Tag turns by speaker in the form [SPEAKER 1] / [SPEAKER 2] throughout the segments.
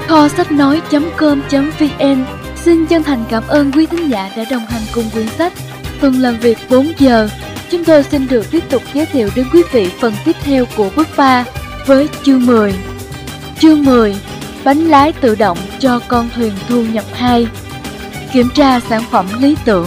[SPEAKER 1] Kho sách nói.com.vn xin chân thành cảm ơn quý thính giả đã đồng hành cùng quyển sách. Tuần làm việc 4 giờ, chúng tôi xin được tiếp tục giới thiệu đến quý vị phần tiếp theo của bước 3 với chương 10. Chương 10. Bánh lái tự động cho con thuyền thu nhập 2. Kiểm tra sản phẩm lý tưởng.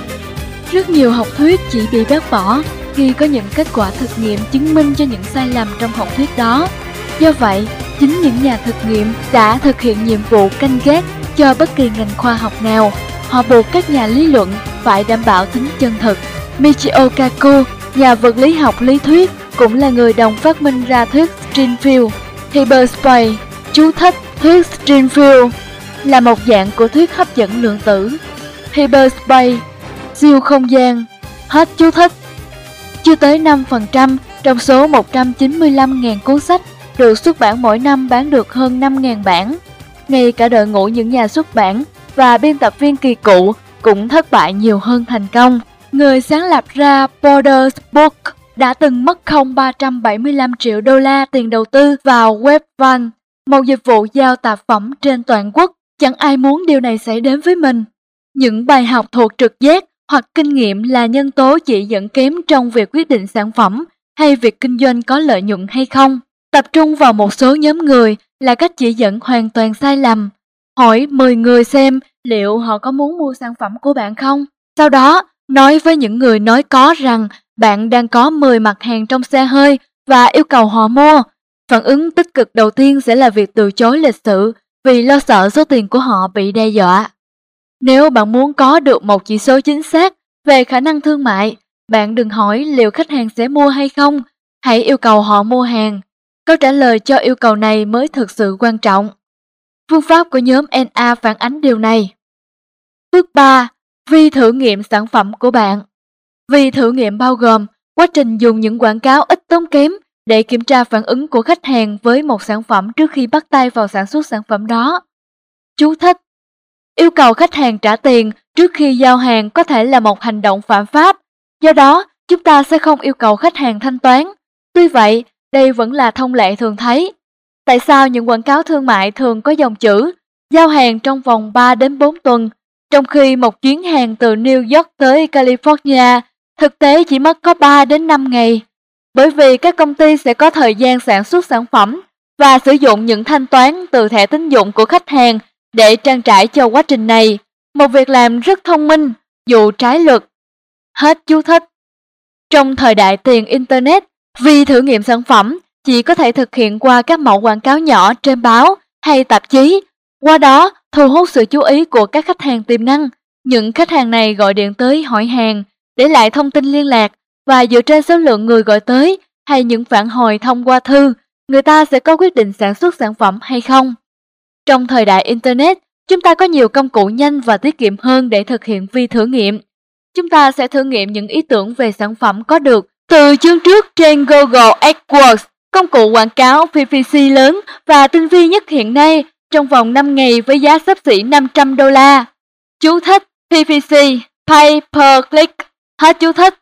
[SPEAKER 1] Rất nhiều học thuyết chỉ bị bác bỏ khi có những kết quả thực nghiệm chứng minh cho những sai lầm trong học thuyết đó. Do vậy, chính những nhà thực nghiệm đã thực hiện nhiệm vụ canh gác cho bất kỳ ngành khoa học nào. Họ buộc các nhà lý luận phải đảm bảo tính chân thực. Michio Kaku, nhà vật lý học lý thuyết, cũng là người đồng phát minh ra thuyết String-Field hyperspace. Chú thích: thuyết String-Field là một dạng của thuyết hấp dẫn lượng tử. Hyperspace, siêu không gian. Hết chú thích. Chưa tới 5% trong số 195.000 cuốn sách được xuất bản mỗi năm bán được hơn 5.000 bản. Ngay cả đội ngũ những nhà xuất bản và biên tập viên kỳ cựu cũng thất bại nhiều hơn thành công. Người sáng lập ra Borders Book đã từng mất không 375 triệu đô la tiền đầu tư vào Webvan, một dịch vụ giao tạp phẩm trên toàn quốc. Chẳng ai muốn điều này xảy đến với mình. Những bài học thuộc trực giác hoặc kinh nghiệm là nhân tố chỉ dẫn kém trong việc quyết định sản phẩm hay việc kinh doanh có lợi nhuận hay không. Tập trung vào một số nhóm người là cách chỉ dẫn hoàn toàn sai lầm. Hỏi 10 người xem liệu họ có muốn mua sản phẩm của bạn không. Sau đó, nói với những người nói có rằng bạn đang có 10 mặt hàng trong xe hơi và yêu cầu họ mua. Phản ứng tích cực đầu tiên sẽ là việc từ chối lịch sự vì lo sợ số tiền của họ bị đe dọa. Nếu bạn muốn có được một chỉ số chính xác về khả năng thương mại, bạn đừng hỏi liệu khách hàng sẽ mua hay không, hãy yêu cầu họ mua hàng. Câu trả lời cho yêu cầu này mới thực sự quan trọng. Phương pháp của nhóm NA phản ánh điều này. Bước 3. Vi thử nghiệm sản phẩm của bạn. Vi thử nghiệm bao gồm quá trình dùng những quảng cáo ít tốn kém để kiểm tra phản ứng của khách hàng với một sản phẩm trước khi bắt tay vào sản xuất sản phẩm đó. Chú thích: yêu cầu khách hàng trả tiền trước khi giao hàng có thể là một hành động phạm pháp, do đó chúng ta sẽ không yêu cầu khách hàng thanh toán. Tuy vậy, đây vẫn là thông lệ thường thấy. Tại sao những quảng cáo thương mại thường có dòng chữ giao hàng trong vòng 3 đến 4 tuần, trong khi một chuyến hàng từ New York tới California thực tế chỉ mất có 3 đến 5 ngày? Bởi vì các công ty sẽ có thời gian sản xuất sản phẩm và sử dụng những thanh toán từ thẻ tín dụng của khách hàng để trang trải cho quá trình này, một việc làm rất thông minh, dù trái luật. Hết chú thích. Trong thời đại tiền Internet, vi thử nghiệm sản phẩm chỉ có thể thực hiện qua các mẫu quảng cáo nhỏ trên báo hay tạp chí, qua đó thu hút sự chú ý của các khách hàng tiềm năng. Những khách hàng này gọi điện tới hỏi hàng, để lại thông tin liên lạc và dựa trên số lượng người gọi tới hay những phản hồi thông qua thư, người ta sẽ có quyết định sản xuất sản phẩm hay không. Trong thời đại Internet, chúng ta có nhiều công cụ nhanh và tiết kiệm hơn để thực hiện vi thử nghiệm. Chúng ta sẽ thử nghiệm những ý tưởng về sản phẩm có được từ chương trước trên Google AdWords, công cụ quảng cáo PPC lớn và tinh vi nhất hiện nay, trong vòng 5 ngày với giá xấp xỉ 500 đô la. Chú thích: PPC, Pay Per Click. Hết chú thích.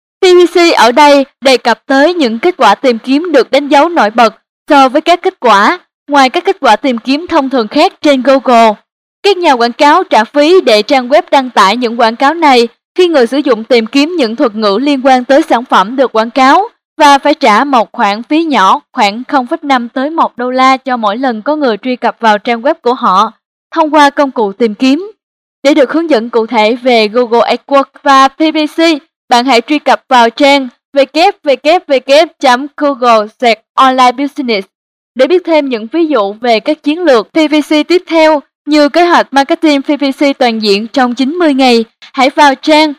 [SPEAKER 1] PPC ở đây đề cập tới những kết quả tìm kiếm được đánh dấu nổi bật so với các kết quả ngoài các kết quả tìm kiếm thông thường khác trên Google. Các nhà quảng cáo trả phí để trang web đăng tải những quảng cáo này khi người sử dụng tìm kiếm những thuật ngữ liên quan tới sản phẩm được quảng cáo và phải trả một khoản phí nhỏ khoảng 0,5 tới 1 đô la cho mỗi lần có người truy cập vào trang web của họ thông qua công cụ tìm kiếm. Để được hướng dẫn cụ thể về Google AdWords và PPC, bạn hãy truy cập vào trang www.google/onlinebusiness để biết thêm những ví dụ về các chiến lược PPC tiếp theo như kế hoạch marketing PPC toàn diện trong 90 ngày. Hãy vào trang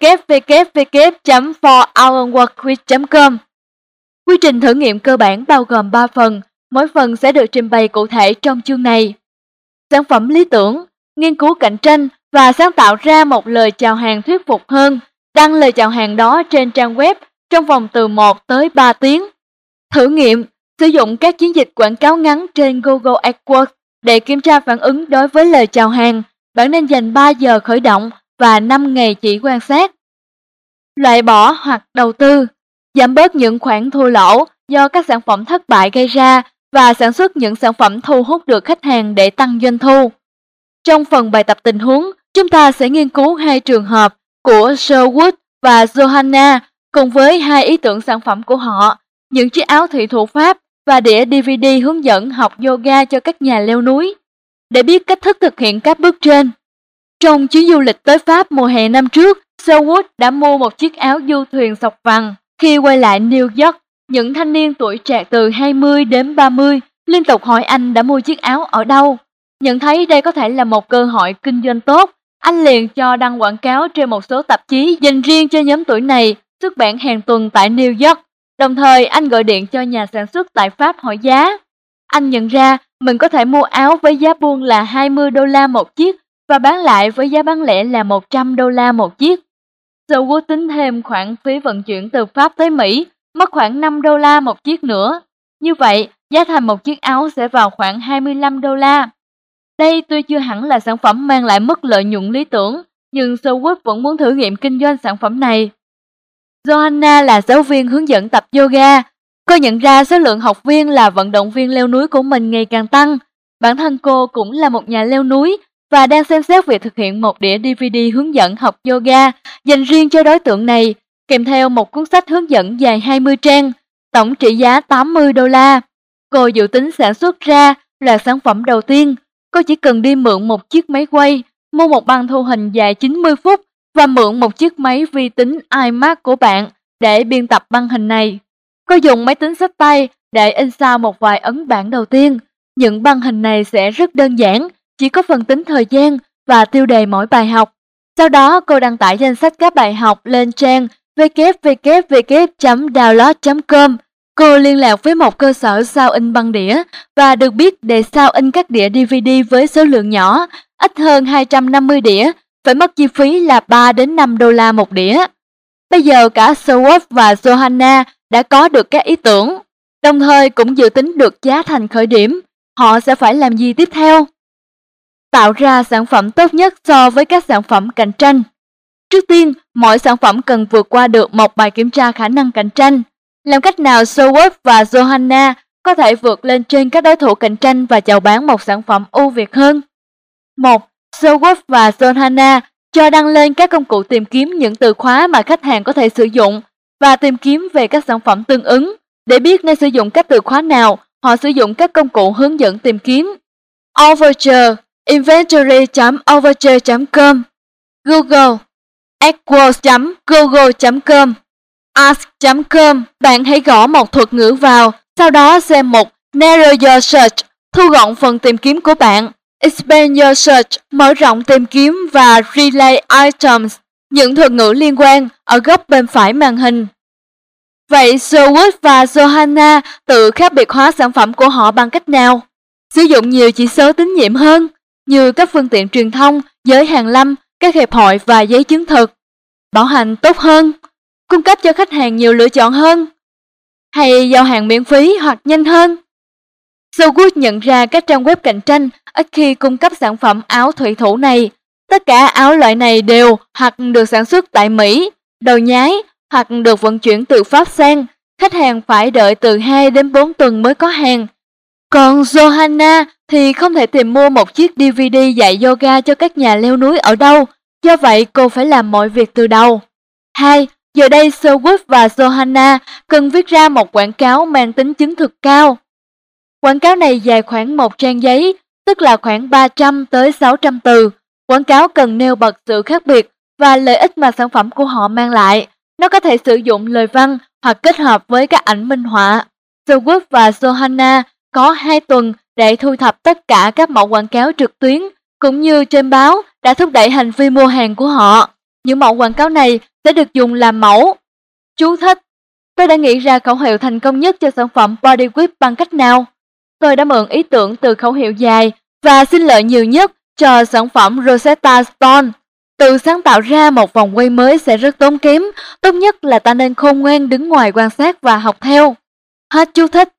[SPEAKER 1] www.4hourworkweek.com. Quy trình thử nghiệm cơ bản bao gồm 3 phần, mỗi phần sẽ được trình bày cụ thể trong chương này. Sản phẩm lý tưởng, nghiên cứu cạnh tranh và sáng tạo ra một lời chào hàng thuyết phục hơn, đăng lời chào hàng đó trên trang web trong vòng từ 1 tới 3 tiếng. Thử nghiệm, sử dụng các chiến dịch quảng cáo ngắn trên Google AdWords để kiểm tra phản ứng đối với lời chào hàng. Bạn nên dành 3 giờ khởi động và 5 ngày chỉ quan sát. Loại bỏ hoặc đầu tư, giảm bớt những khoản thua lỗ do các sản phẩm thất bại gây ra và sản xuất những sản phẩm thu hút được khách hàng để tăng doanh thu. Trong phần bài tập tình huống, chúng ta sẽ nghiên cứu hai trường hợp của Sherwood và Johanna cùng với hai ý tưởng sản phẩm của họ, những chiếc áo thủy thủ Pháp và đĩa DVD hướng dẫn học yoga cho các nhà leo núi. Để biết cách thức thực hiện các bước trên, trong chuyến du lịch tới Pháp mùa hè năm trước, Sherwood đã mua một chiếc áo du thuyền sọc vàng. Khi quay lại New York, những thanh niên tuổi trạc từ 20 đến 30 liên tục hỏi anh đã mua chiếc áo ở đâu. Nhận thấy đây có thể là một cơ hội kinh doanh tốt, anh liền cho đăng quảng cáo trên một số tạp chí dành riêng cho nhóm tuổi này, xuất bản hàng tuần tại New York. Đồng thời anh gọi điện cho nhà sản xuất tại Pháp hỏi giá. Anh nhận ra mình có thể mua áo với giá buôn là $20 một chiếc và bán lại với giá bán lẻ là $100 một chiếc. Sherwood tính thêm khoản phí vận chuyển từ Pháp tới Mỹ, mất khoảng $5 một chiếc nữa. Như vậy, giá thành một chiếc áo sẽ vào khoảng $25. Đây tuy chưa hẳn là sản phẩm mang lại mức lợi nhuận lý tưởng, nhưng Sherwood vẫn muốn thử nghiệm kinh doanh sản phẩm này. Johanna là giáo viên hướng dẫn tập yoga. Cô nhận ra số lượng học viên là vận động viên leo núi của mình ngày càng tăng. Bản thân cô cũng là một nhà leo núi và đang xem xét việc thực hiện một đĩa DVD hướng dẫn học yoga dành riêng cho đối tượng này, kèm theo một cuốn sách hướng dẫn dài 20 trang, tổng trị giá $80. Cô dự tính sản xuất ra là sản phẩm đầu tiên. Cô chỉ cần đi mượn một chiếc máy quay, mua một băng thu hình dài 90 phút và mượn một chiếc máy vi tính iMac của bạn để biên tập băng hình này. Cô dùng máy tính xách tay để in sao một vài ấn bản đầu tiên. Những băng hình này sẽ rất đơn giản, chỉ có phần tính thời gian và tiêu đề mỗi bài học. Sau đó cô đăng tải danh sách các bài học lên trang www.download.com. Cô liên lạc với một cơ sở sao in băng đĩa và được biết để sao in các đĩa DVD với số lượng nhỏ, ít hơn 250 đĩa, phải mất chi phí là $3 đến $5 một đĩa. Bây giờ cả Sherwood và Johanna đã có được các ý tưởng, đồng thời cũng dự tính được giá thành khởi điểm. Họ sẽ phải làm gì tiếp theo? Tạo ra sản phẩm tốt nhất so với các sản phẩm cạnh tranh. Trước tiên, mỗi sản phẩm cần vượt qua được một bài kiểm tra khả năng cạnh tranh. Làm cách nào Sherwood và Johanna có thể vượt lên trên các đối thủ cạnh tranh và chào bán một sản phẩm ưu việt hơn? 1. Sherwood và Johanna cho đăng lên các công cụ tìm kiếm những từ khóa mà khách hàng có thể sử dụng và tìm kiếm về các sản phẩm tương ứng. Để biết nên sử dụng các từ khóa nào, họ sử dụng các công cụ hướng dẫn tìm kiếm. Overture, inventory.overture.com, Google, AdWords.google.com, Ask.com. Bạn hãy gõ một thuật ngữ vào, sau đó xem mục Narrow Your Search, thu gọn phần tìm kiếm của bạn. Expand Your Search, mở rộng tìm kiếm và Relay Items, những thuật ngữ liên quan ở góc bên phải màn hình. Vậy Sherwood và Johanna tự khác biệt hóa sản phẩm của họ bằng cách nào? Sử dụng nhiều chỉ số tín nhiệm hơn, như các phương tiện truyền thông, giới hàn lâm, các hiệp hội và giấy chứng thực. Bảo hành tốt hơn, cung cấp cho khách hàng nhiều lựa chọn hơn, hay giao hàng miễn phí hoặc nhanh hơn. Sherwood nhận ra các trang web cạnh tranh ít khi cung cấp sản phẩm áo thủy thủ này. Tất cả áo loại này đều hoặc được sản xuất tại Mỹ, đầu nhái, hoặc được vận chuyển từ Pháp sang. Khách hàng phải đợi từ 2 đến 4 tuần mới có hàng. Còn Johanna thì không thể tìm mua một chiếc DVD dạy yoga cho các nhà leo núi ở đâu, do vậy cô phải làm mọi việc từ đầu. 2. Giờ đây Sherwood và Johanna cần viết ra một quảng cáo mang tính chứng thực cao. Quảng cáo này dài khoảng một trang giấy, tức là khoảng 300 tới 600 từ. Quảng cáo cần nêu bật sự khác biệt và lợi ích mà sản phẩm của họ mang lại. Nó có thể sử dụng lời văn hoặc kết hợp với các ảnh minh họa. Sherwood và Johanna có 2 tuần để thu thập tất cả các mẫu quảng cáo trực tuyến cũng như trên báo đã thúc đẩy hành vi mua hàng của họ. Những mẫu quảng cáo này sẽ được dùng làm mẫu. Chú thích: tôi đã nghĩ ra khẩu hiệu thành công nhất cho sản phẩm Body Whip bằng cách nào? Tôi đã mượn ý tưởng từ khẩu hiệu dài và xin lợi nhiều nhất cho sản phẩm Rosetta Stone. Tự sáng tạo ra một vòng quay mới sẽ rất tốn kém, tốt nhất là ta nên khôn ngoan đứng ngoài quan sát và học theo. Hết chú thích.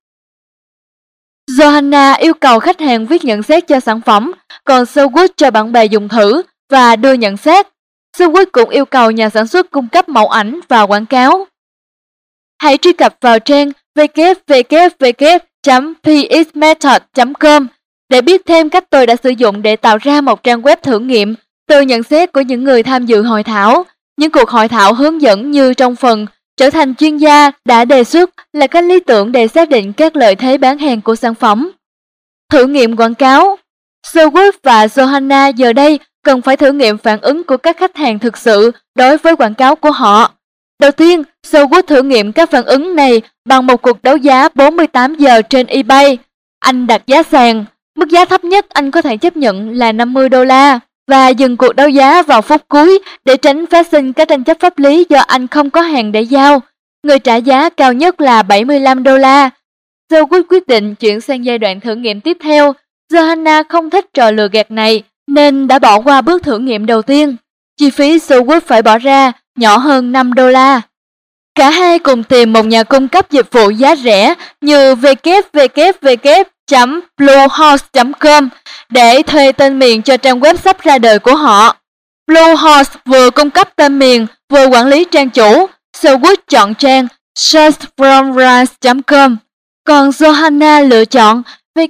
[SPEAKER 1] Johanna yêu cầu khách hàng viết nhận xét cho sản phẩm, còn Sherwood cho bạn bè dùng thử và đưa nhận xét. Sherwood cũng yêu cầu nhà sản xuất cung cấp mẫu ảnh và quảng cáo. Hãy truy cập vào trang www.sherwood www.pxmethod.com để biết thêm cách tôi đã sử dụng để tạo ra một trang web thử nghiệm từ nhận xét của những người tham dự hội thảo. Những cuộc hội thảo hướng dẫn như trong phần trở thành chuyên gia đã đề xuất là cách lý tưởng để xác định các lợi thế bán hàng của sản phẩm. Thử nghiệm quảng cáo. Sherwood và Johanna giờ đây cần phải thử nghiệm phản ứng của các khách hàng thực sự đối với quảng cáo của họ. Đầu tiên, Sherwood thử nghiệm các phản ứng này bằng một cuộc đấu giá 48 giờ trên eBay. Anh đặt giá sàn, mức giá thấp nhất anh có thể chấp nhận là $50 và dừng cuộc đấu giá vào phút cuối để tránh phát sinh các tranh chấp pháp lý do anh không có hàng để giao. Người trả giá cao nhất là $75. Sherwood quyết định chuyển sang giai đoạn thử nghiệm tiếp theo. Johanna không thích trò lừa gạt này nên đã bỏ qua bước thử nghiệm đầu tiên. Chi phí Sherwood phải bỏ ra nhỏ hơn $5. Cả hai cùng tìm một nhà cung cấp dịch vụ giá rẻ như www.bluehost.com để thuê tên miền cho trang web sắp ra đời của họ. Bluehost vừa cung cấp tên miền, vừa quản lý trang chủ. Sherwood chọn trang searchfromrise.com, còn Johanna lựa chọn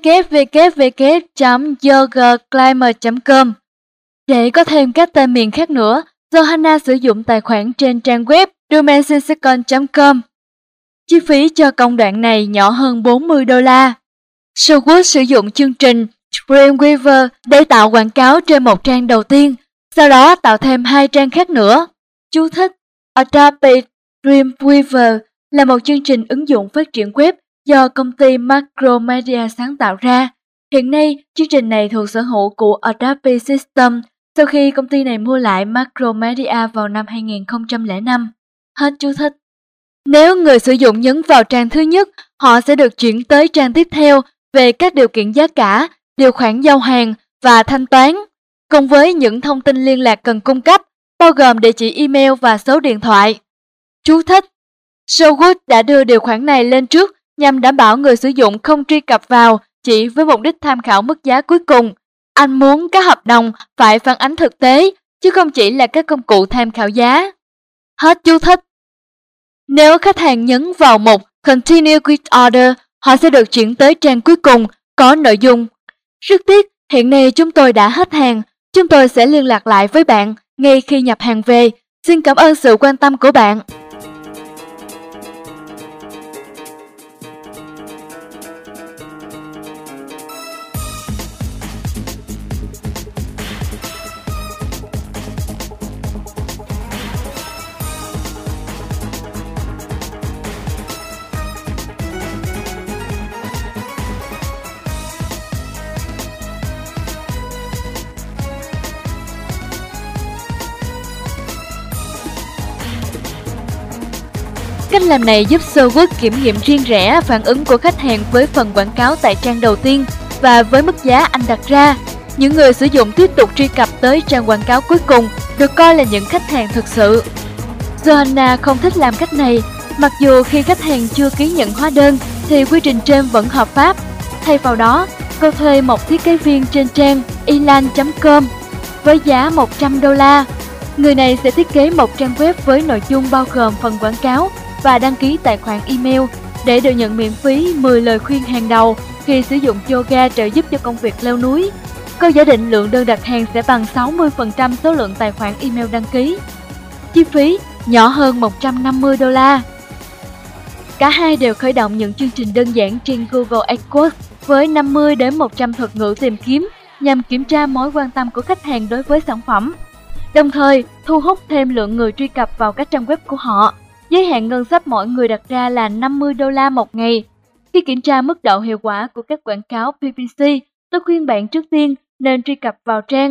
[SPEAKER 1] www.yoghurtclimber.com. Để có thêm các tên miền khác nữa, Johanna sử dụng tài khoản trên trang web domainsecond.com. Chi phí cho công đoạn này nhỏ hơn $40. Sherwood sử dụng chương trình Dreamweaver để tạo quảng cáo trên một trang đầu tiên, sau đó tạo thêm 2 trang khác nữa. Chú thích: Adobe Dreamweaver là một chương trình ứng dụng phát triển web do công ty Macromedia sáng tạo ra. Hiện nay, chương trình này thuộc sở hữu của Adobe Systems sau khi công ty này mua lại Macromedia vào năm 2005. Hết chú thích. Nếu người sử dụng nhấn vào trang thứ nhất, họ sẽ được chuyển tới trang tiếp theo về các điều kiện giá cả, điều khoản giao hàng và thanh toán, cùng với những thông tin liên lạc cần cung cấp, bao gồm địa chỉ email và số điện thoại. Chú thích: Sherwood đã đưa điều khoản này lên trước nhằm đảm bảo người sử dụng không truy cập vào chỉ với mục đích tham khảo mức giá cuối cùng. Anh muốn các hợp đồng phải phản ánh thực tế, chứ không chỉ là các công cụ tham khảo giá. Hết chú thích. Nếu khách hàng nhấn vào mục Continue with Order, họ sẽ được chuyển tới trang cuối cùng có nội dung: rất tiếc, hiện nay chúng tôi đã hết hàng. Chúng tôi sẽ liên lạc lại với bạn ngay khi nhập hàng về. Xin cảm ơn sự quan tâm của bạn. Cách làm này giúp Sherwood kiểm nghiệm riêng rẽ phản ứng của khách hàng với phần quảng cáo tại trang đầu tiên và với mức giá anh đặt ra. Những người sử dụng tiếp tục truy cập tới trang quảng cáo cuối cùng được coi là những khách hàng thực sự. Johanna không thích làm cách này, mặc dù khi khách hàng chưa ký nhận hóa đơn thì quy trình trên vẫn hợp pháp. Thay vào đó, cô thuê một thiết kế viên trên trang elan.com với giá $100. Người này sẽ thiết kế một trang web với nội dung bao gồm phần quảng cáo và đăng ký tài khoản email để được nhận miễn phí 10 lời khuyên hàng đầu khi sử dụng yoga trợ giúp cho công việc leo núi. Cô giả định lượng đơn đặt hàng sẽ bằng 60% số lượng tài khoản email đăng ký. Chi phí nhỏ hơn $150. Cả hai đều khởi động những chương trình đơn giản trên Google AdWords với 50 đến 100 thuật ngữ tìm kiếm nhằm kiểm tra mối quan tâm của khách hàng đối với sản phẩm, đồng thời thu hút thêm lượng người truy cập vào các trang web của họ. Giới hạn ngân sách mỗi người đặt ra là $50 một ngày. Khi kiểm tra mức độ hiệu quả của các quảng cáo PPC, tôi khuyên bạn trước tiên nên truy cập vào trang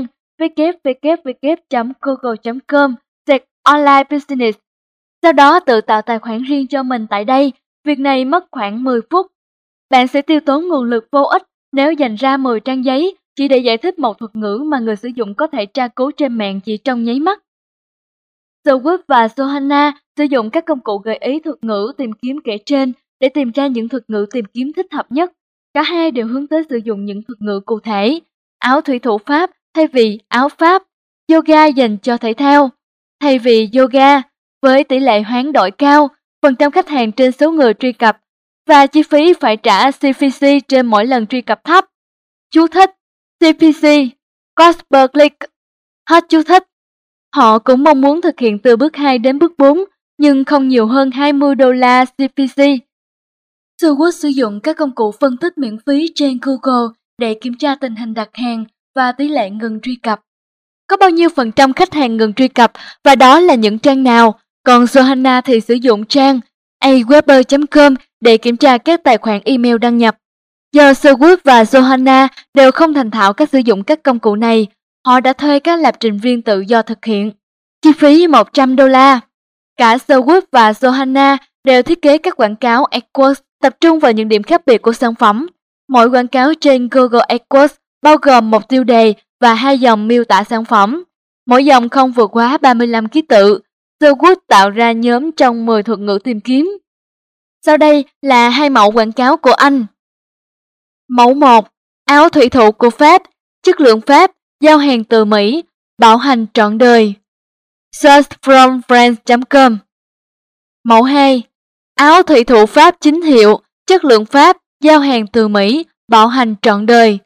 [SPEAKER 1] www.google.com/online business. Sau đó tự tạo tài khoản riêng cho mình tại đây. Việc này mất khoảng 10 phút. Bạn sẽ tiêu tốn nguồn lực vô ích nếu dành ra 10 trang giấy chỉ để giải thích một thuật ngữ mà người sử dụng có thể tra cứu trên mạng chỉ trong nháy mắt. Sherwood và Johanna sử dụng các công cụ gợi ý thuật ngữ tìm kiếm kể trên để tìm ra những thuật ngữ tìm kiếm thích hợp nhất. Cả hai đều hướng tới sử dụng những thuật ngữ cụ thể. Áo thủy thủ Pháp thay vì áo Pháp, yoga dành cho thể thao thay vì yoga. Với tỷ lệ hoán đổi cao, phần trăm khách hàng trên số người truy cập và chi phí phải trả CPC trên mỗi lần truy cập thấp. Chú thích: CPC, Cost per Click. Hết chú thích. Họ cũng mong muốn thực hiện từ bước 2 đến bước 4, nhưng không nhiều hơn $20 CPC. Swoosh sử dụng các công cụ phân tích miễn phí trên Google để kiểm tra tình hình đặt hàng và tỷ lệ ngừng truy cập. Có bao nhiêu phần trăm khách hàng ngừng truy cập và đó là những trang nào, còn Johanna thì sử dụng trang aweber.com để kiểm tra các tài khoản email đăng nhập. Do Swoosh và Johanna đều không thành thạo cách sử dụng các công cụ này, họ đã thuê các lập trình viên tự do thực hiện. Chi phí $100. Cả Swoosh và Johanna đều thiết kế các quảng cáo AdWords tập trung vào những điểm khác biệt của sản phẩm. Mỗi quảng cáo trên Google AdWords bao gồm một tiêu đề và 2 dòng miêu tả sản phẩm. Mỗi dòng không vượt quá 35 ký tự. Swoosh tạo ra nhóm trong 10 thuật ngữ tìm kiếm. Sau đây là 2 mẫu quảng cáo của anh. Mẫu 1. Áo thủy thủ của Pháp, chất lượng Pháp, giao hàng từ Mỹ, bảo hành trọn đời. Searchfromfriends.com. Mẫu 2. Áo thủy thủ Pháp chính hiệu, chất lượng Pháp, giao hàng từ Mỹ, bảo hành trọn đời.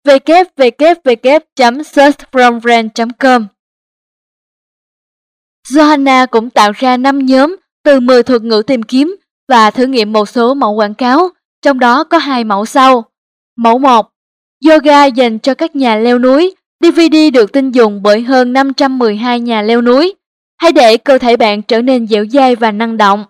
[SPEAKER 1] www.searchfromfriends.com. Johanna cũng tạo ra 5 nhóm từ 10 thuật ngữ tìm kiếm và thử nghiệm một số mẫu quảng cáo, trong đó có 2 mẫu sau. Mẫu 1. Yoga dành cho các nhà leo núi. DVD được tin dùng bởi hơn 512 nhà leo núi. Hãy để cơ thể bạn trở nên dẻo dai và năng động.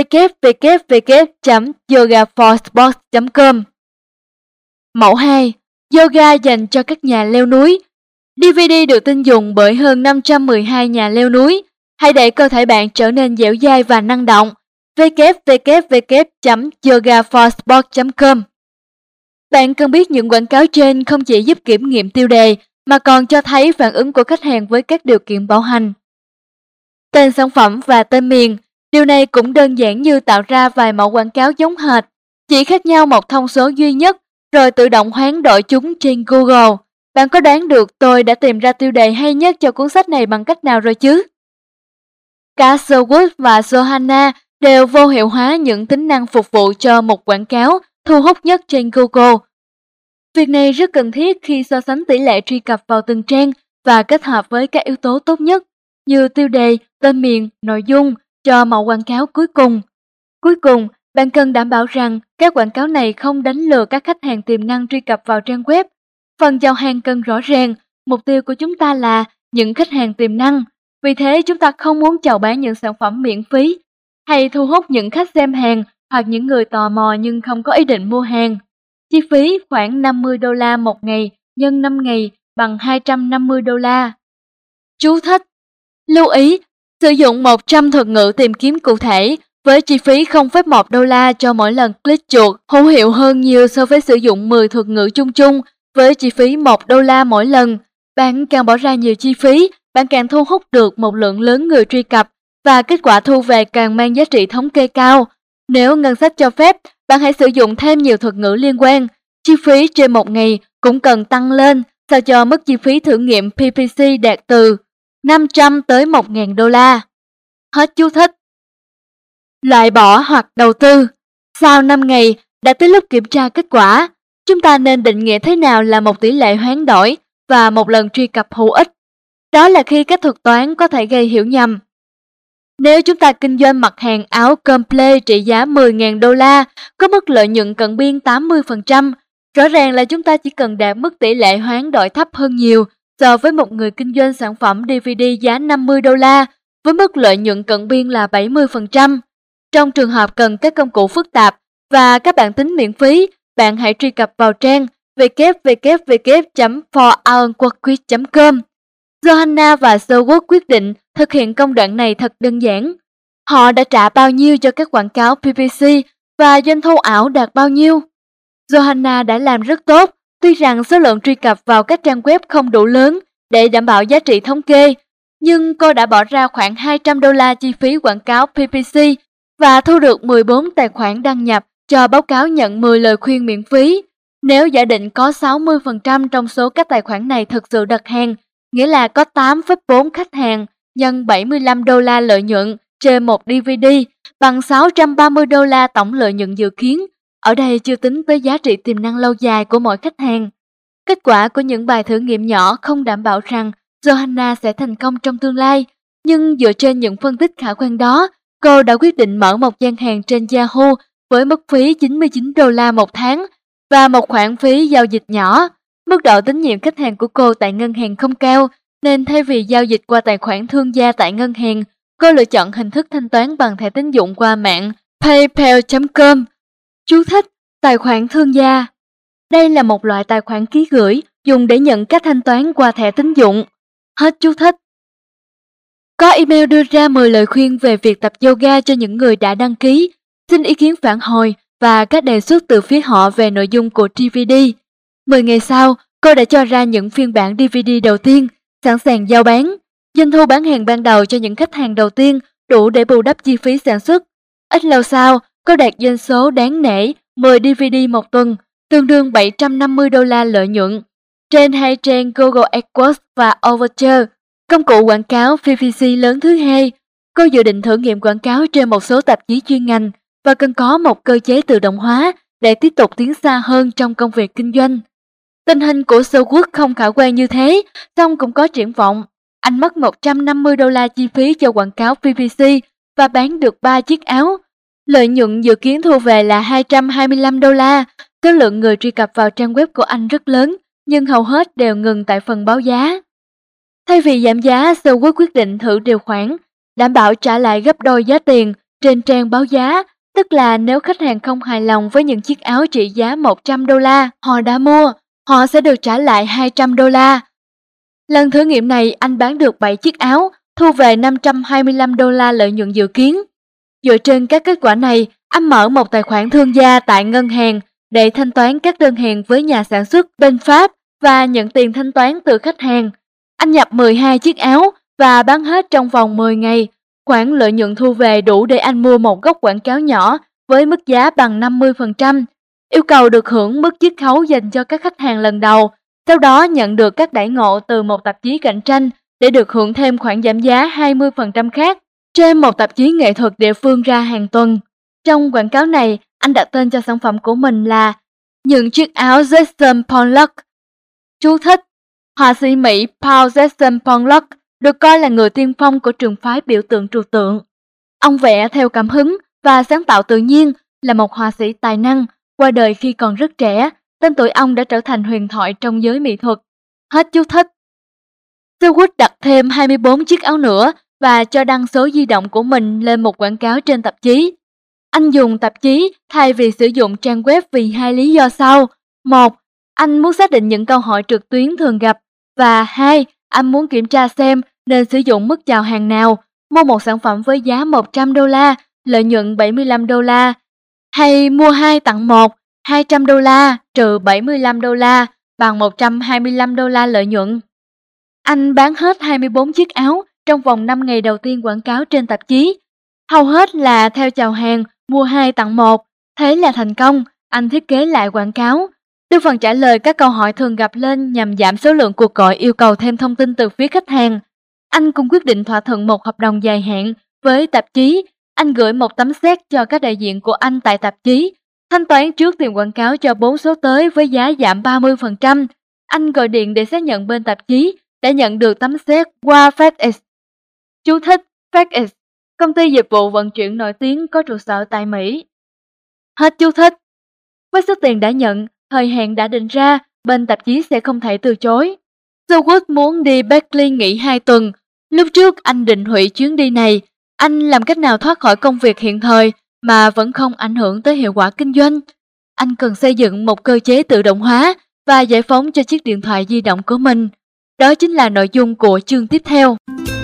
[SPEAKER 1] www.yogaforsports.com. Mẫu 2. Yoga dành cho các nhà leo núi. DVD được tin dùng bởi hơn 512 nhà leo núi. Hãy để cơ thể bạn trở nên dẻo dai và năng động. www.yogaforsports.com. Bạn cần biết những quảng cáo trên không chỉ giúp kiểm nghiệm tiêu đề mà còn cho thấy phản ứng của khách hàng với các điều kiện bảo hành. Tên sản phẩm và tên miền, điều này cũng đơn giản như tạo ra vài mẫu quảng cáo giống hệt, chỉ khác nhau một thông số duy nhất rồi tự động hoán đổi chúng trên Google. Bạn có đoán được tôi đã tìm ra tiêu đề hay nhất cho cuốn sách này bằng cách nào rồi chứ? Cả Swoosh và Johanna đều vô hiệu hóa những tính năng phục vụ cho một quảng cáo thu hút nhất trên Google. Việc này rất cần thiết khi so sánh tỷ lệ truy cập vào từng trang và kết hợp với các yếu tố tốt nhất như tiêu đề, tên miền, nội dung cho mẫu quảng cáo cuối cùng. Cuối cùng, bạn cần đảm bảo rằng các quảng cáo này không đánh lừa các khách hàng tiềm năng truy cập vào trang web. Phần chào hàng cần rõ ràng, mục tiêu của chúng ta là những khách hàng tiềm năng. Vì thế chúng ta không muốn chào bán những sản phẩm miễn phí hay thu hút những khách xem hàng hoặc những người tò mò nhưng không có ý định mua hàng. Chi phí khoảng $50 một ngày nhân 5 ngày bằng $250. Chú thích: lưu ý, sử dụng 100 thuật ngữ tìm kiếm cụ thể với chi phí $0,1 cho mỗi lần click chuột, hữu hiệu hơn nhiều so với sử dụng 10 thuật ngữ chung chung với chi phí $1 mỗi lần. Bạn càng bỏ ra nhiều chi phí, bạn càng thu hút được một lượng lớn người truy cập và kết quả thu về càng mang giá trị thống kê cao. Nếu ngân sách cho phép, bạn hãy sử dụng thêm nhiều thuật ngữ liên quan. Chi phí trên một ngày cũng cần tăng lên sao cho mức chi phí thử nghiệm PPC đạt từ $500 tới $1.000. Hết chú thích. Loại bỏ hoặc đầu tư. Sau 5 ngày, đã tới lúc kiểm tra kết quả. Chúng ta nên định nghĩa thế nào là một tỷ lệ hoán đổi và một lần truy cập hữu ích. Đó là khi các thuật toán có thể gây hiểu nhầm. Nếu chúng ta kinh doanh mặt hàng áo Complete trị giá $10.000, có mức lợi nhuận cận biên 80%, rõ ràng là chúng ta chỉ cần đạt mức tỷ lệ hoán đổi thấp hơn nhiều so với một người kinh doanh sản phẩm DVD giá $50 với mức lợi nhuận cận biên là 70%. Trong trường hợp cần các công cụ phức tạp và các bản tính miễn phí, bạn hãy truy cập vào trang www.forOurQuiz.com. Johanna và Swoosh quyết định thực hiện công đoạn này thật đơn giản. Họ đã trả bao nhiêu cho các quảng cáo PPC và doanh thu ảo đạt bao nhiêu? Johanna đã làm rất tốt, tuy rằng số lượng truy cập vào các trang web không đủ lớn để đảm bảo giá trị thống kê, nhưng cô đã bỏ ra khoảng $200 chi phí quảng cáo PPC và thu được 14 tài khoản đăng nhập cho báo cáo nhận 10 lời khuyên miễn phí. Nếu giả định có 60% trong số các tài khoản này thực sự đặt hàng, nghĩa là có 8,4 khách hàng nhân $75 lợi nhuận trên một DVD bằng $630 tổng lợi nhuận dự kiến, Ở đây chưa tính tới giá trị tiềm năng lâu dài của mỗi khách hàng. Kết quả của những bài thử nghiệm nhỏ không đảm bảo rằng Johanna sẽ thành công trong tương lai, nhưng dựa trên những phân tích khả quan đó, cô đã quyết định mở một gian hàng trên Yahoo với mức phí $99 một tháng và một khoản phí giao dịch nhỏ. Mức độ tín nhiệm khách hàng của cô tại ngân hàng không cao, nên thay vì giao dịch qua tài khoản thương gia tại ngân hàng, cô lựa chọn hình thức thanh toán bằng thẻ tín dụng qua mạng paypal.com. Chú thích: tài khoản thương gia. Đây là một loại tài khoản ký gửi dùng để nhận các thanh toán qua thẻ tín dụng. Hết chú thích. Có email đưa ra 10 lời khuyên về việc tập yoga cho những người đã đăng ký. Xin ý kiến phản hồi và các đề xuất từ phía họ về nội dung của DVD. 10 ngày sau, cô đã cho ra những phiên bản DVD đầu tiên, sẵn sàng giao bán. Doanh thu bán hàng ban đầu cho những khách hàng đầu tiên đủ để bù đắp chi phí sản xuất. Ít lâu sau, cô đạt doanh số đáng nể 10 DVD một tuần, tương đương $750 lợi nhuận. Trên hai trang Google AdWords và Overture, công cụ quảng cáo PPC lớn thứ hai, cô dự định thử nghiệm quảng cáo trên một số tạp chí chuyên ngành và cần có một cơ chế tự động hóa để tiếp tục tiến xa hơn trong công việc kinh doanh. Tình hình của Sherwood không khả quan như thế, song cũng có triển vọng. Anh mất $150 chi phí cho quảng cáo PPC và bán được 3 chiếc áo. Lợi nhuận dự kiến thu về là $225. Số lượng người truy cập vào trang web của anh rất lớn, nhưng hầu hết đều ngừng tại phần báo giá. Thay vì giảm giá, Sherwood quyết định thử điều khoản, đảm bảo trả lại gấp đôi giá tiền trên trang báo giá, tức là nếu khách hàng không hài lòng với những chiếc áo trị giá $100 họ đã mua, họ sẽ được trả lại $200. Lần thử nghiệm này anh bán được 7 chiếc áo, thu về $525 lợi nhuận dự kiến. Dựa trên các kết quả này, anh mở một tài khoản thương gia tại ngân hàng để thanh toán các đơn hàng với nhà sản xuất bên Pháp và nhận tiền thanh toán từ khách hàng. Anh nhập 12 chiếc áo và bán hết trong vòng 10 ngày. Khoản lợi nhuận thu về đủ để anh mua một góc quảng cáo nhỏ với mức giá bằng 50%, yêu cầu được hưởng mức chiết khấu dành cho các khách hàng lần đầu, sau đó nhận được các đãi ngộ từ một tạp chí cạnh tranh để được hưởng thêm khoản giảm giá 20% khác trên một tạp chí nghệ thuật địa phương ra hàng tuần. Trong quảng cáo này, anh đặt tên cho sản phẩm của mình là những chiếc áo Jackson Pollock. Chú thích: họa sĩ Mỹ Paul Jackson Pollock được coi là người tiên phong của trường phái biểu tượng trừu tượng. Ông vẽ theo cảm hứng và sáng tạo tự nhiên, là một họa sĩ tài năng, qua đời khi còn rất trẻ. Tên tuổi ông đã trở thành huyền thoại trong giới mỹ thuật. Hết chú thích. Sherwood đặt thêm 24 chiếc áo nữa và cho đăng số di động của mình lên một quảng cáo trên tạp chí. Anh dùng tạp chí thay vì sử dụng trang web vì hai lý do sau. 1. Anh muốn xác định những câu hỏi trực tuyến thường gặp. Và 2. Anh muốn kiểm tra xem nên sử dụng mức chào hàng nào. Mua một sản phẩm với giá $100, lợi nhuận $75, hay mua 2 tặng 1, $200 trừ $75 bằng $125 lợi nhuận. Anh bán hết 24 chiếc áo trong vòng 5 ngày đầu tiên quảng cáo trên tạp chí. Hầu hết là theo chào hàng, mua 2 tặng 1. Thế là thành công, anh thiết kế lại quảng cáo, đưa phần trả lời các câu hỏi thường gặp lên nhằm giảm số lượng cuộc gọi yêu cầu thêm thông tin từ phía khách hàng. Anh cũng quyết định thỏa thuận một hợp đồng dài hạn với tạp chí. Anh gửi một tấm séc cho các đại diện của anh tại tạp chí, thanh toán trước tiền quảng cáo cho 4 số tới với giá giảm 30%. Anh gọi điện để xác nhận bên tạp chí đã nhận được tấm séc qua FedEx. Chú thích: FedEx, công ty dịch vụ vận chuyển nổi tiếng có trụ sở tại Mỹ. Hết chú thích. Với số tiền đã nhận, thời hạn đã định ra, bên tạp chí sẽ không thể từ chối. Sherwood muốn đi Berkeley nghỉ 2 tuần. Lúc trước anh định hủy chuyến đi này. Anh làm cách nào thoát khỏi công việc hiện thời mà vẫn không ảnh hưởng tới hiệu quả kinh doanh? Anh cần xây dựng một cơ chế tự động hóa và giải phóng cho chiếc điện thoại di động của mình. Đó chính là nội dung của chương tiếp theo.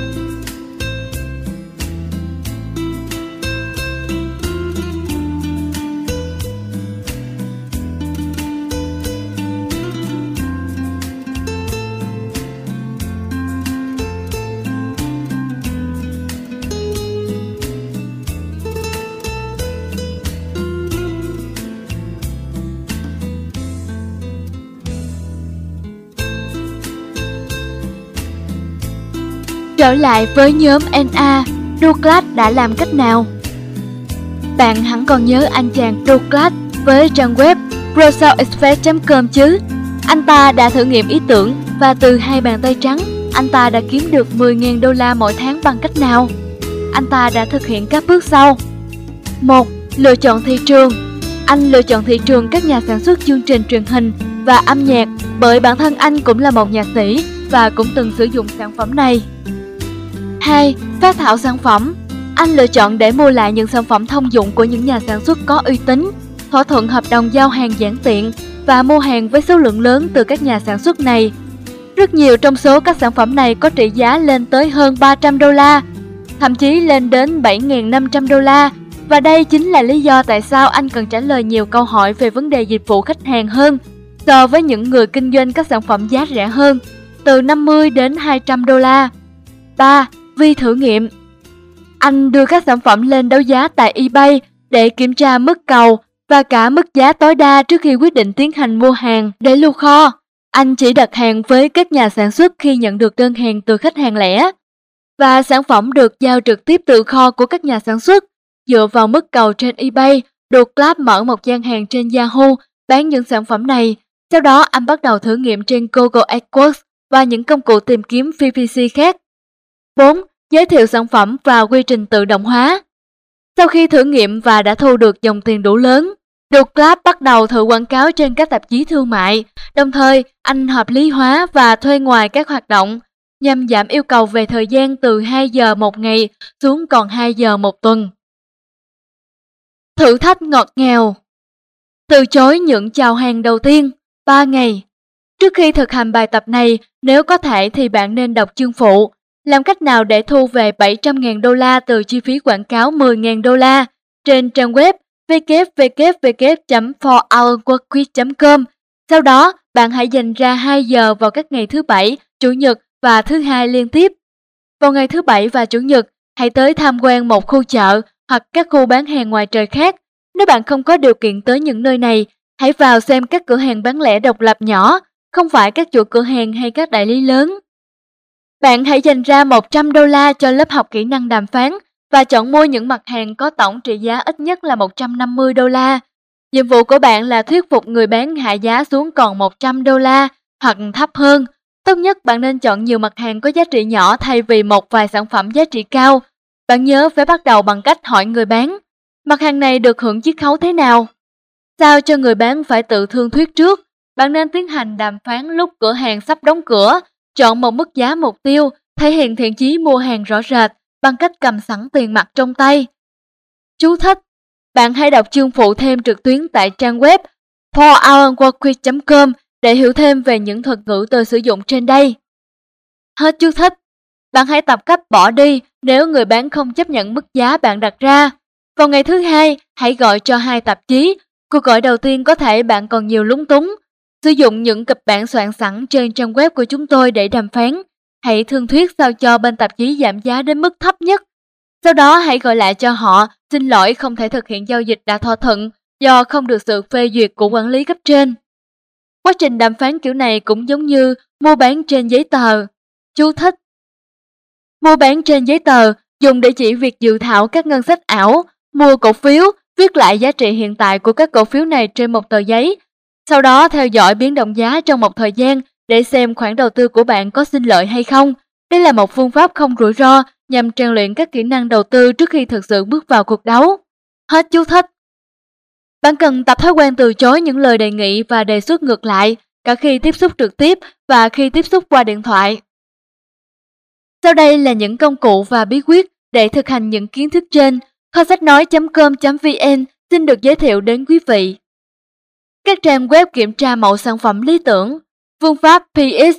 [SPEAKER 1] Trở lại với nhóm NA, Douglas đã làm cách nào? Bạn hẳn còn nhớ anh chàng Douglas, với trang web browserexpress.com chứ? Anh ta đã thử nghiệm ý tưởng và từ 2 bàn tay trắng, anh ta đã kiếm được 10.000 đô la mỗi tháng bằng cách nào? Anh ta đã thực hiện các bước sau. 1. Lựa chọn thị trường. Anh lựa chọn thị trường các nhà sản xuất chương trình truyền hình và âm nhạc bởi bản thân anh cũng là một nhạc sĩ và cũng từng sử dụng sản phẩm này. 2. Phát thảo sản phẩm. Anh lựa chọn để mua lại những sản phẩm thông dụng của những nhà sản xuất có uy tín, thỏa thuận hợp đồng giao hàng giản tiện và mua hàng với số lượng lớn từ các nhà sản xuất này. Rất nhiều trong số các sản phẩm này có trị giá lên tới hơn 300 đô la, thậm chí lên đến 7.500 đô la. Và đây chính là lý do tại sao anh cần trả lời nhiều câu hỏi về vấn đề dịch vụ khách hàng hơn so với những người kinh doanh các sản phẩm giá rẻ hơn, từ 50 đến 200 đô la. 3. Vi thử nghiệm. Anh đưa các sản phẩm lên đấu giá tại eBay để kiểm tra mức cầu và cả mức giá tối đa trước khi quyết định tiến hành mua hàng để lưu kho. Anh chỉ đặt hàng với các nhà sản xuất khi nhận được đơn hàng từ khách hàng lẻ, và sản phẩm được giao trực tiếp từ kho của các nhà sản xuất. Dựa vào mức cầu trên eBay, Douglas mở một gian hàng trên Yahoo bán những sản phẩm này. Sau đó anh bắt đầu thử nghiệm trên Google AdWords và những công cụ tìm kiếm PPC khác. 4. Giới thiệu sản phẩm và quy trình tự động hóa. Sau khi thử nghiệm và đã thu được dòng tiền đủ lớn, Douglas bắt đầu thử quảng cáo trên các tạp chí thương mại. Đồng thời, anh hợp lý hóa và thuê ngoài các hoạt động nhằm giảm yêu cầu về thời gian từ 2 giờ một ngày xuống còn 2 giờ một tuần. Thử thách ngọt ngào. Từ chối những chào hàng đầu tiên 3 ngày. Trước khi thực hành bài tập này, nếu có thể thì bạn nên đọc chương phụ. Làm cách nào để thu về 700.000 đô la từ chi phí quảng cáo 10.000 đô la trên trang web www.4hourworkweek.com. Sau đó, bạn hãy dành ra 2 giờ vào các ngày thứ Bảy, Chủ nhật và thứ Hai liên tiếp. Vào ngày thứ Bảy và Chủ nhật, hãy tới tham quan một khu chợ hoặc các khu bán hàng ngoài trời khác. Nếu bạn không có điều kiện tới những nơi này, hãy vào xem các cửa hàng bán lẻ độc lập nhỏ, không phải các chuỗi cửa hàng hay các đại lý lớn. Bạn hãy dành ra 100 đô la cho lớp học kỹ năng đàm phán và chọn mua những mặt hàng có tổng trị giá ít nhất là 150 đô la. Nhiệm vụ của bạn là thuyết phục người bán hạ giá xuống còn 100 đô la hoặc thấp hơn. Tốt nhất bạn nên chọn nhiều mặt hàng có giá trị nhỏ thay vì một vài sản phẩm giá trị cao. Bạn nhớ phải bắt đầu bằng cách hỏi người bán, mặt hàng này được hưởng chiết khấu thế nào? Sao cho người bán phải tự thương thuyết trước. Bạn nên tiến hành đàm phán lúc cửa hàng sắp đóng cửa. Chọn một mức giá mục tiêu, thể hiện thiện chí mua hàng rõ rệt bằng cách cầm sẵn tiền mặt trong tay. Chú thích: bạn hãy đọc chương phụ thêm trực tuyến tại trang web 4hourworkweek.com để hiểu thêm về những thuật ngữ tôi sử dụng trên đây. Hết chú thích. Bạn hãy tập cách bỏ đi nếu người bán không chấp nhận mức giá bạn đặt ra. Vào ngày thứ Hai, hãy gọi cho 2 tạp chí. Cuộc gọi đầu tiên có thể bạn còn nhiều lúng túng. Sử dụng những kịch bản soạn sẵn trên trang web của chúng tôi để đàm phán. Hãy thương thuyết sao cho bên tạp chí giảm giá đến mức thấp nhất. Sau đó hãy gọi lại cho họ, xin lỗi không thể thực hiện giao dịch đã thỏa thuận do không được sự phê duyệt của quản lý cấp trên. Quá trình đàm phán kiểu này cũng giống như mua bán trên giấy tờ. Chú thích: mua bán trên giấy tờ dùng để chỉ việc dự thảo các ngân sách ảo, mua cổ phiếu, viết lại giá trị hiện tại của các cổ phiếu này trên một tờ giấy, sau đó theo dõi biến động giá trong một thời gian để xem khoản đầu tư của bạn có sinh lợi hay không. Đây là một phương pháp không rủi ro nhằm rèn luyện các kỹ năng đầu tư trước khi thực sự bước vào cuộc đấu. Hết chú thích. Bạn cần tập thói quen từ chối những lời đề nghị và đề xuất ngược lại, cả khi tiếp xúc trực tiếp và khi tiếp xúc qua điện thoại. Sau đây là những công cụ và bí quyết để thực hành những kiến thức trên. Kho sách nói.com.vn xin được giới thiệu đến quý vị. Các trang web kiểm tra mẫu sản phẩm lý tưởng. Phương pháp PX,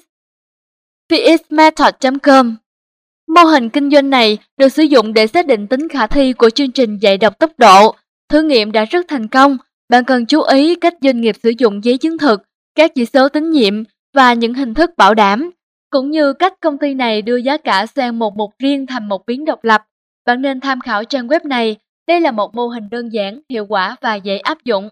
[SPEAKER 1] pxmethod.com. Mô hình kinh doanh này được sử dụng để xác định tính khả thi của chương trình dạy đọc tốc độ. Thử nghiệm đã rất thành công. Bạn cần chú ý cách doanh nghiệp sử dụng giấy chứng thực, các chỉ số tín nhiệm và những hình thức bảo đảm, cũng như cách công ty này đưa giá cả sang một mục riêng thành một biến độc lập. Bạn nên tham khảo trang web này. Đây là một mô hình đơn giản, hiệu quả và dễ áp dụng.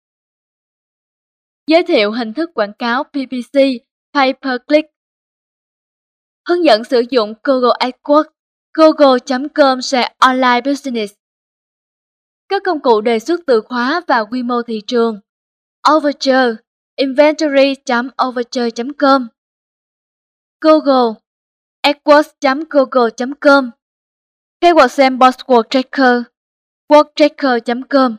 [SPEAKER 1] Giới thiệu hình thức quảng cáo PPC, Pay per Click. Hướng dẫn sử dụng Google AdWords, google.com/online business. Các công cụ đề xuất từ khóa và quy mô thị trường. Overture, inventory.overture.com. Google, adwords.google.com. Keyword Sandbox Word Tracker, wordtracker.com.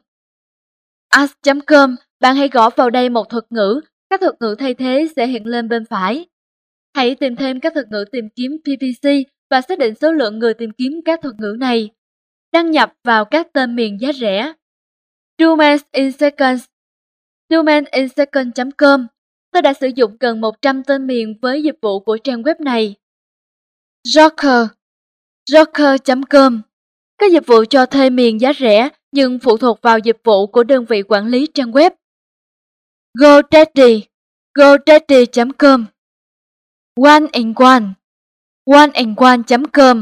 [SPEAKER 1] Ask.com, bạn hãy gõ vào đây một thuật ngữ, các thuật ngữ thay thế sẽ hiện lên bên phải. Hãy tìm thêm các thuật ngữ tìm kiếm PPC và xác định số lượng người tìm kiếm các thuật ngữ này. Đăng nhập vào các tên miền giá rẻ. Domains in Seconds, domainsecond.com. Tôi đã sử dụng gần 100 tên miền với dịch vụ của trang web này. Docker, docker.com. Các dịch vụ cho thuê miền giá rẻ nhưng phụ thuộc vào dịch vụ của đơn vị quản lý trang web. GoDaddy, godaddy.com. One-in-One, oneandone.com.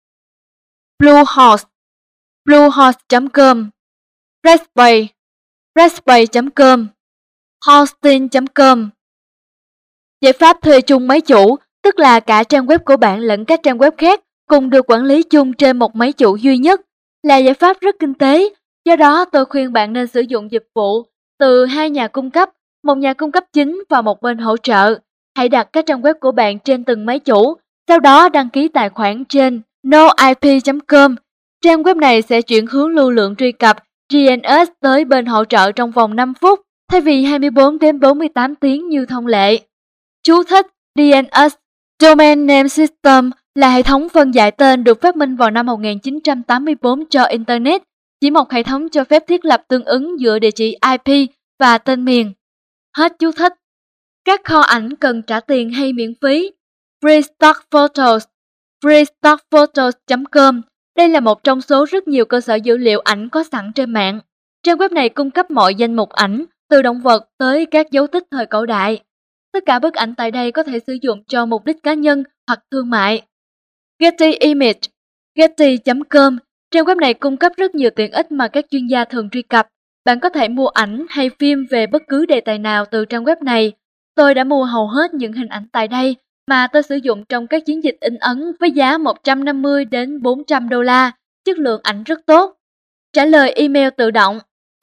[SPEAKER 1] Bluehost, bluehost.com. Raspberry, raspberry.com. Hosting.com. Giải pháp thuê chung máy chủ, tức là cả trang web của bạn lẫn các trang web khác cùng được quản lý chung trên một máy chủ duy nhất, là giải pháp rất kinh tế. Do đó tôi khuyên bạn nên sử dụng dịch vụ từ 2 nhà cung cấp, một nhà cung cấp chính và một bên hỗ trợ. Hãy đặt các trang web của bạn trên từng máy chủ, sau đó đăng ký tài khoản trên noip.com. Trang web này sẽ chuyển hướng lưu lượng truy cập DNS tới bên hỗ trợ trong vòng 5 phút, thay vì 24 đến 48 tiếng như thông lệ. Chú thích: DNS, Domain Name System, là hệ thống phân giải tên được phát minh vào năm 1984 cho Internet, chỉ một hệ thống cho phép thiết lập tương ứng giữa địa chỉ IP và tên miền. Hết chú thích. Các kho ảnh cần trả tiền hay miễn phí? Free Stock Photos, freestockphotos.com. Đây là một trong số rất nhiều cơ sở dữ liệu ảnh có sẵn trên mạng. Trang web này cung cấp mọi danh mục ảnh, từ động vật tới các dấu tích thời cổ đại. Tất cả bức ảnh tại đây có thể sử dụng cho mục đích cá nhân hoặc thương mại. Getty Image, getty.com. Trang web này cung cấp rất nhiều tiện ích mà các chuyên gia thường truy cập. Bạn có thể mua ảnh hay phim về bất cứ đề tài nào từ trang web này. Tôi đã mua hầu hết những hình ảnh tại đây mà tôi sử dụng trong các chiến dịch in ấn với giá 150 đến 400 đô la, chất lượng ảnh rất tốt. Trả lời email tự động,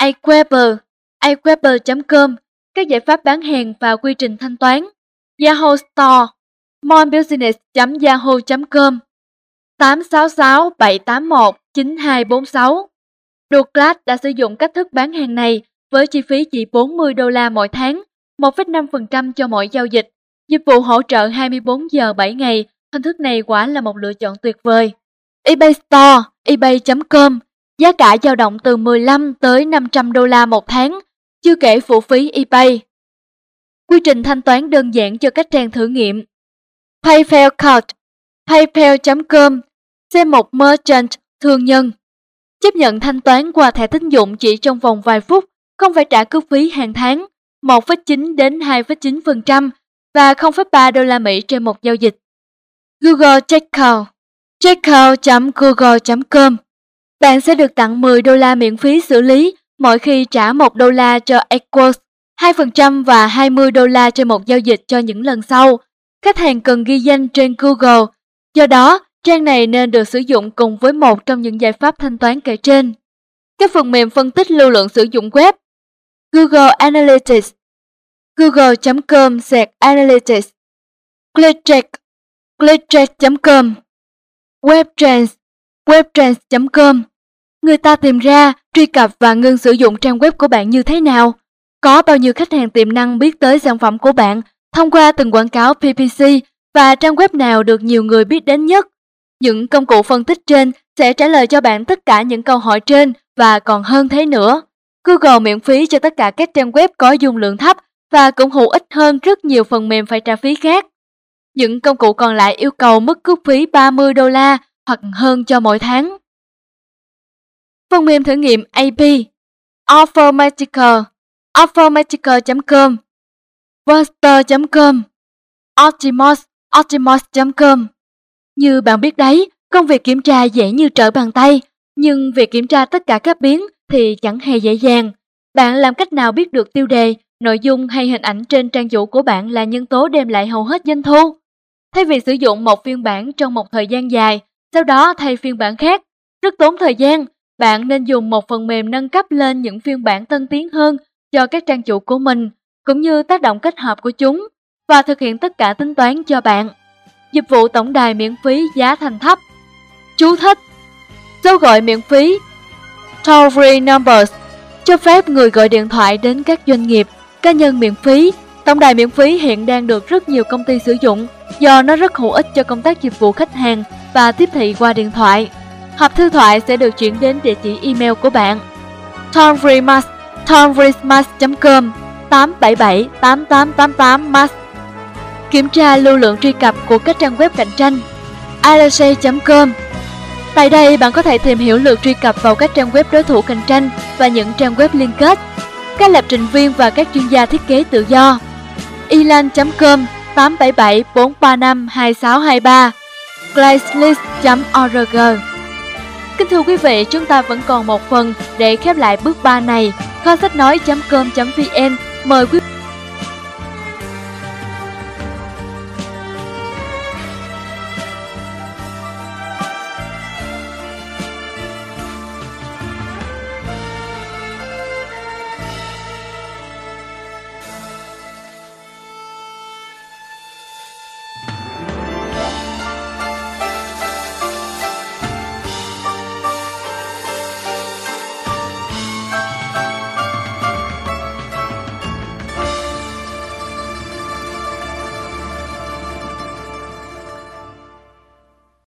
[SPEAKER 1] aweber.com, các giải pháp bán hàng và quy trình thanh toán. Yahoo Store, morebusiness.yahoo.com, 866-781-9246. Douglas đã sử dụng cách thức bán hàng này với chi phí chỉ 40 đô la mỗi tháng, 1,5% cho mỗi giao dịch. Dịch vụ hỗ trợ 24 giờ 7 ngày, hình thức này quả là một lựa chọn tuyệt vời. eBay Store, ebay.com, giá cả dao động từ 15 tới 500 đô la một tháng, chưa kể phụ phí eBay. Quy trình thanh toán đơn giản cho các trang thử nghiệm. PayPal Card, paypal.com, xem một merchant, thương nhân. Chấp nhận thanh toán qua thẻ tín dụng chỉ trong vòng vài phút, không phải trả cước phí hàng tháng, 1,9 đến 2,9% và 0,3 đô la Mỹ trên một giao dịch. Google Checkout, checkout.google.com. Bạn sẽ được tặng 10 đô la miễn phí xử lý mỗi khi trả 1 đô la cho AdWords, 2% và 20 đô la trên một giao dịch cho những lần sau. Khách hàng cần ghi danh trên Google, do đó trang này nên được sử dụng cùng với một trong những giải pháp thanh toán kể trên. Các phần mềm phân tích lưu lượng sử dụng web. Google Analytics, google.com/analytics. ClickTrack, clicktrack.com. WebTrends, webtrends.com. Người ta tìm ra, truy cập và ngưng sử dụng trang web của bạn như thế nào? Có bao nhiêu khách hàng tiềm năng biết tới sản phẩm của bạn thông qua từng quảng cáo PPC và trang web nào được nhiều người biết đến nhất? Những công cụ phân tích trên sẽ trả lời cho bạn tất cả những câu hỏi trên và còn hơn thế nữa. Google miễn phí cho tất cả các trang web có dung lượng thấp và cũng hữu ích hơn rất nhiều phần mềm phải trả phí khác. Những công cụ còn lại yêu cầu mức cước phí 30 đô la hoặc hơn cho mỗi tháng. Phần mềm thử nghiệm AP, Offermatical, offermatical.com, Verster.com, Optimus, optimus.com. Như bạn biết đấy, công việc kiểm tra dễ như trở bàn tay, nhưng việc kiểm tra tất cả các biến thì chẳng hề dễ dàng. Bạn làm cách nào biết được tiêu đề, nội dung hay hình ảnh trên trang chủ của bạn là nhân tố đem lại hầu hết doanh thu? Thay vì sử dụng một phiên bản trong một thời gian dài, sau đó thay phiên bản khác, rất tốn thời gian, bạn nên dùng một phần mềm nâng cấp lên những phiên bản tân tiến hơn cho các trang chủ của mình, cũng như tác động kết hợp của chúng, và thực hiện tất cả tính toán cho bạn. Dịch vụ tổng đài miễn phí giá thành thấp. Chú thích: số gọi miễn phí toll-free numbers cho phép người gọi điện thoại đến các doanh nghiệp, cá nhân miễn phí. Tổng đài miễn phí hiện đang được rất nhiều công ty sử dụng do nó rất hữu ích cho công tác dịch vụ khách hàng và tiếp thị qua điện thoại. Hộp thư thoại sẽ được chuyển đến địa chỉ email của bạn. tollfreemass.com 877-8888 Kiểm tra lưu lượng truy cập của các trang web cạnh tranh. IRC.com. Tại đây bạn có thể tìm hiểu lượt truy cập vào các trang web đối thủ cạnh tranh và những trang web liên kết, các lập trình viên và các chuyên gia thiết kế tự do. Elan.com 877-435-2623 Glacelist.org. Kính thưa quý vị, chúng ta vẫn còn một phần để khép lại bước 3 này. Kho sách nói.com.vn mời quý